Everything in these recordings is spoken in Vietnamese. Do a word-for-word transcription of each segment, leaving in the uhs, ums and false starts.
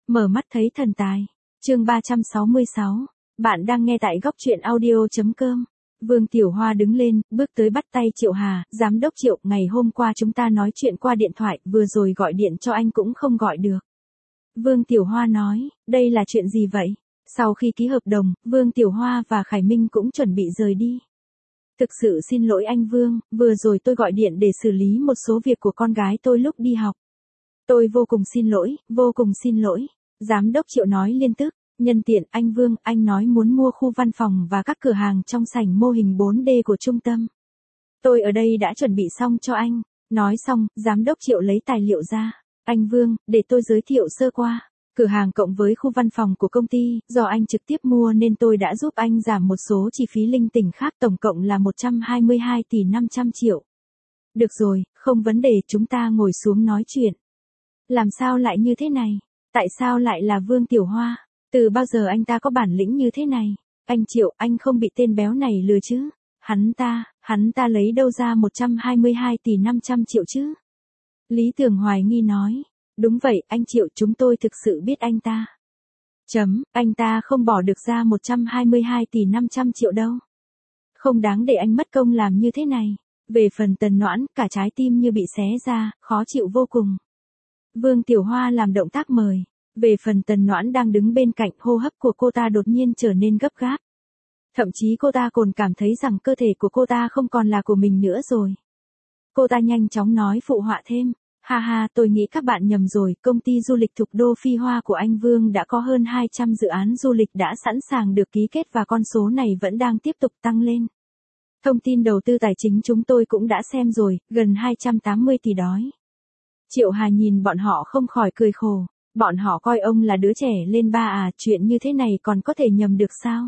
Mở mắt thấy thần tài. Chương ba trăm sáu mươi sáu. Bạn đang nghe tại góc truyện audio chấm com. Vương Tiểu Hoa đứng lên, bước tới bắt tay Triệu Hà, giám đốc Triệu, ngày hôm qua chúng ta nói chuyện qua điện thoại, vừa rồi gọi điện cho anh cũng không gọi được. Vương Tiểu Hoa nói, đây là chuyện gì vậy? Sau khi ký hợp đồng, Vương Tiểu Hoa và Khải Minh cũng chuẩn bị rời đi. Thực sự xin lỗi anh Vương, vừa rồi tôi gọi điện để xử lý một số việc của con gái tôi lúc đi học. Tôi vô cùng xin lỗi, vô cùng xin lỗi. Giám đốc Triệu nói liên tức, nhân tiện anh Vương, anh nói muốn mua khu văn phòng và các cửa hàng trong sảnh mô hình bốn D của trung tâm. Tôi ở đây đã chuẩn bị xong cho anh. Nói xong, giám đốc Triệu lấy tài liệu ra. Anh Vương, để tôi giới thiệu sơ qua. Cửa hàng cộng với khu văn phòng của công ty, do anh trực tiếp mua nên tôi đã giúp anh giảm một số chi phí linh tinh khác, tổng cộng là một trăm hai mươi hai tỷ năm trăm triệu. Được rồi, không vấn đề, chúng ta ngồi xuống nói chuyện. Làm sao lại như thế này? Tại sao lại là Vương Tiểu Hoa? Từ bao giờ anh ta có bản lĩnh như thế này? Anh Triệu, anh không bị tên béo này lừa chứ? Hắn ta, hắn ta lấy đâu ra một trăm hai mươi hai tỷ năm trăm triệu chứ? Lý Tường hoài nghi nói. Đúng vậy, anh Triệu, chúng tôi thực sự biết anh ta. Chấm, anh ta không bỏ được ra một trăm hai mươi hai tỷ năm trăm triệu đâu. Không đáng để anh mất công làm như thế này. Về phần Tần Noãn, cả trái tim như bị xé ra, khó chịu vô cùng. Vương Tiểu Hoa làm động tác mời. Về phần Tần Noãn đang đứng bên cạnh, hô hấp của cô ta đột nhiên trở nên gấp gáp. Thậm chí cô ta còn cảm thấy rằng cơ thể của cô ta không còn là của mình nữa rồi. Cô ta nhanh chóng nói phụ họa thêm. Ha ha, tôi nghĩ các bạn nhầm rồi, công ty du lịch Thục Đô Phi Hoa của anh Vương đã có hơn hai trăm dự án du lịch đã sẵn sàng được ký kết và con số này vẫn đang tiếp tục tăng lên. Thông tin đầu tư tài chính chúng tôi cũng đã xem rồi, gần hai trăm tám mươi tỷ đói. Triệu Hà nhìn bọn họ không khỏi cười khổ, bọn họ coi ông là đứa trẻ lên ba à, chuyện như thế này còn có thể nhầm được sao?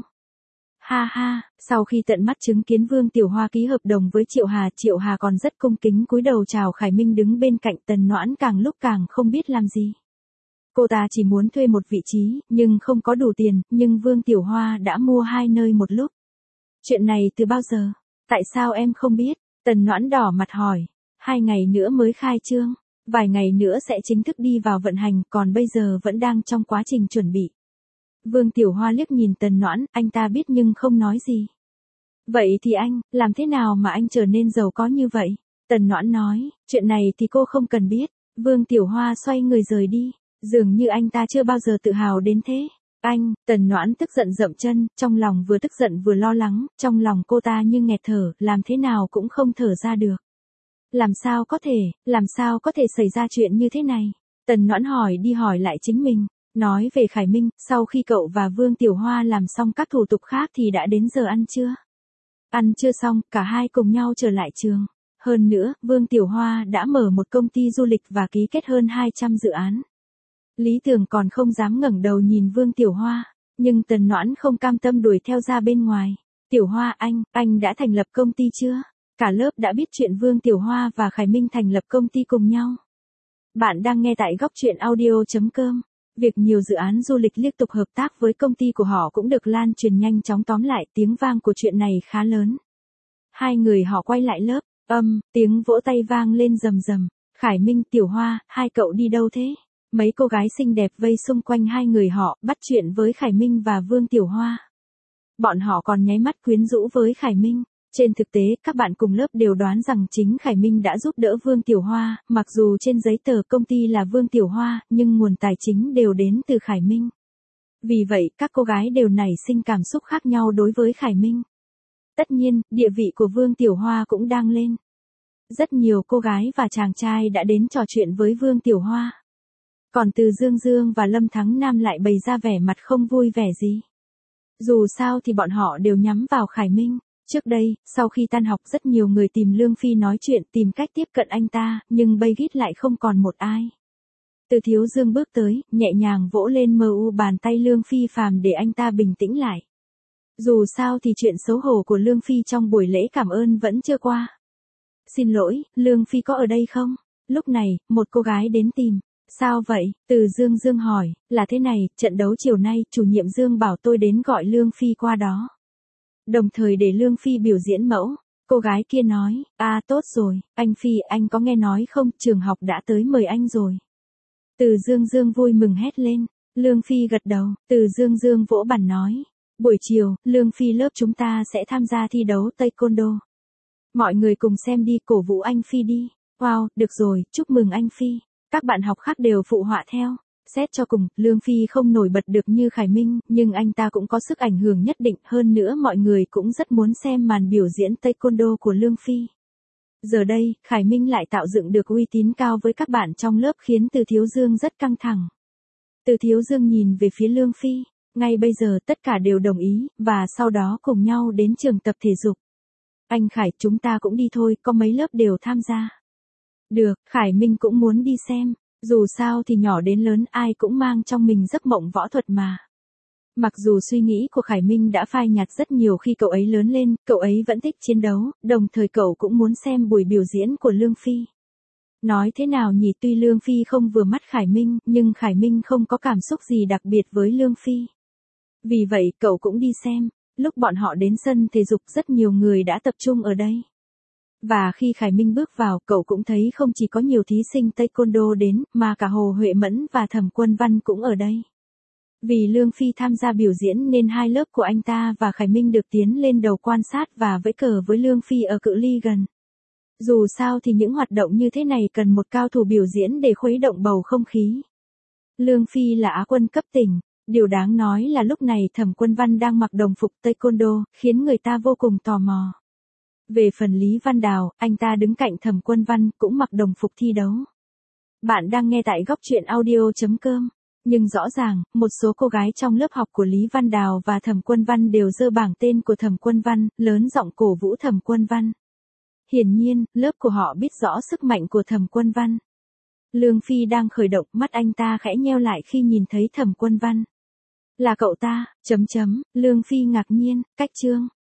Ha ha, sau khi tận mắt chứng kiến Vương Tiểu Hoa ký hợp đồng với Triệu Hà, Triệu Hà còn rất cung kính cúi đầu chào Khải Minh đứng bên cạnh. Tần Noãn càng lúc càng không biết làm gì. Cô ta chỉ muốn thuê một vị trí, nhưng không có đủ tiền, nhưng Vương Tiểu Hoa đã mua hai nơi một lúc. Chuyện này từ bao giờ? Tại sao em không biết? Tần Noãn đỏ mặt hỏi. Hai ngày nữa mới khai trương, vài ngày nữa sẽ chính thức đi vào vận hành, còn bây giờ vẫn đang trong quá trình chuẩn bị. Vương Tiểu Hoa liếc nhìn Tần Noãn, anh ta biết nhưng không nói gì. Vậy thì anh, làm thế nào mà anh trở nên giàu có như vậy? Tần Noãn nói, chuyện này thì cô không cần biết. Vương Tiểu Hoa xoay người rời đi, dường như anh ta chưa bao giờ tự hào đến thế. Anh, Tần Noãn tức giận dậm chân, trong lòng vừa tức giận vừa lo lắng, trong lòng cô ta như nghẹt thở, làm thế nào cũng không thở ra được. Làm sao có thể, làm sao có thể xảy ra chuyện như thế này? Tần Noãn hỏi đi hỏi lại chính mình. Nói về Khải Minh, sau khi cậu và Vương Tiểu Hoa làm xong các thủ tục khác thì đã đến giờ ăn trưa. Ăn trưa xong, cả hai cùng nhau trở lại trường. Hơn nữa, Vương Tiểu Hoa đã mở một công ty du lịch và ký kết hơn hai trăm dự án. Lý Tường còn không dám ngẩng đầu nhìn Vương Tiểu Hoa, nhưng Tần Noãn không cam tâm đuổi theo ra bên ngoài. Tiểu Hoa anh, anh đã thành lập công ty chưa? Cả lớp đã biết chuyện Vương Tiểu Hoa và Khải Minh thành lập công ty cùng nhau. Bạn đang nghe tại góc truyện audio chấm com. Việc nhiều dự án du lịch liên tục hợp tác với công ty của họ cũng được lan truyền nhanh chóng, tóm lại tiếng vang của chuyện này khá lớn. Hai người họ quay lại lớp, âm, tiếng vỗ tay vang lên rầm rầm. Khải Minh, Tiểu Hoa, hai cậu đi đâu thế? Mấy cô gái xinh đẹp vây xung quanh hai người họ, bắt chuyện với Khải Minh và Vương Tiểu Hoa. Bọn họ còn nháy mắt quyến rũ với Khải Minh. Trên thực tế, các bạn cùng lớp đều đoán rằng chính Khải Minh đã giúp đỡ Vương Tiểu Hoa, mặc dù trên giấy tờ công ty là Vương Tiểu Hoa, nhưng nguồn tài chính đều đến từ Khải Minh. Vì vậy, các cô gái đều nảy sinh cảm xúc khác nhau đối với Khải Minh. Tất nhiên, địa vị của Vương Tiểu Hoa cũng đang lên. Rất nhiều cô gái và chàng trai đã đến trò chuyện với Vương Tiểu Hoa. Còn Từ Dương Dương và Lâm Thắng Nam lại bày ra vẻ mặt không vui vẻ gì. Dù sao thì bọn họ đều nhắm vào Khải Minh. Trước đây, sau khi tan học rất nhiều người tìm Lương Phi nói chuyện, tìm cách tiếp cận anh ta, nhưng bây gít lại không còn một ai. Từ Thiếu Dương bước tới, nhẹ nhàng vỗ lên mờ u bàn tay Lương Phi Phàm để anh ta bình tĩnh lại. Dù sao thì chuyện xấu hổ của Lương Phi trong buổi lễ cảm ơn vẫn chưa qua. Xin lỗi, Lương Phi có ở đây không? Lúc này, một cô gái đến tìm. Sao vậy? Từ Dương Dương hỏi, là thế này, trận đấu chiều nay, chủ nhiệm Dương bảo tôi đến gọi Lương Phi qua đó. Đồng thời để Lương Phi biểu diễn mẫu. Cô gái kia nói, à tốt rồi, anh Phi, anh có nghe nói không, trường học đã tới mời anh rồi. Từ Dương Dương vui mừng hét lên, Lương Phi gật đầu, Từ Dương Dương vỗ bàn nói. Buổi chiều, Lương Phi lớp chúng ta sẽ tham gia thi đấu Taekwondo. Mọi người cùng xem đi, cổ vũ anh Phi đi. Wow, được rồi, chúc mừng anh Phi. Các bạn học khác đều phụ họa theo. Xét cho cùng, Lương Phi không nổi bật được như Khải Minh, nhưng anh ta cũng có sức ảnh hưởng nhất định, hơn nữa mọi người cũng rất muốn xem màn biểu diễn Taekwondo của Lương Phi. Giờ đây, Khải Minh lại tạo dựng được uy tín cao với các bạn trong lớp khiến Từ Thiếu Dương rất căng thẳng. Từ Thiếu Dương nhìn về phía Lương Phi, ngay bây giờ tất cả đều đồng ý, và sau đó cùng nhau đến trường tập thể dục. Anh Khải, chúng ta cũng đi thôi, có mấy lớp đều tham gia. Được, Khải Minh cũng muốn đi xem, dù sao thì nhỏ đến lớn ai cũng mang trong mình giấc mộng võ thuật mà. Mặc dù suy nghĩ của Khải Minh đã phai nhạt rất nhiều khi cậu ấy lớn lên, cậu ấy vẫn thích chiến đấu, đồng thời cậu cũng muốn xem buổi biểu diễn của Lương Phi. Nói thế nào nhỉ, tuy Lương Phi không vừa mắt Khải Minh, nhưng Khải Minh không có cảm xúc gì đặc biệt với Lương Phi. Vì vậy, cậu cũng đi xem. Lúc bọn họ đến sân thể dục rất nhiều người đã tập trung ở đây. Và khi Khải Minh bước vào, cậu cũng thấy không chỉ có nhiều thí sinh Taekwondo đến, mà cả Hồ Huệ Mẫn và Thẩm Quân Văn cũng ở đây. Vì Lương Phi tham gia biểu diễn nên hai lớp của anh ta và Khải Minh được tiến lên đầu quan sát và vẫy cờ với Lương Phi ở cự ly gần. Dù sao thì những hoạt động như thế này cần một cao thủ biểu diễn để khuấy động bầu không khí. Lương Phi là Á quân cấp tỉnh. Điều đáng nói là lúc này Thẩm Quân Văn đang mặc đồng phục Taekwondo, khiến người ta vô cùng tò mò. Về phần Lý Văn Đào, anh ta đứng cạnh Thẩm Quân Văn, cũng mặc đồng phục thi đấu. Bạn đang nghe tại góc truyện audio chấm com. Nhưng rõ ràng, một số cô gái trong lớp học của Lý Văn Đào và Thẩm Quân Văn đều giơ bảng tên của Thẩm Quân Văn, lớn giọng cổ vũ Thẩm Quân Văn. Hiển nhiên, lớp của họ biết rõ sức mạnh của Thẩm Quân Văn. Lương Phi đang khởi động, mắt anh ta khẽ nheo lại khi nhìn thấy Thẩm Quân Văn. Là cậu ta, chấm chấm, Lương Phi ngạc nhiên, cách chương.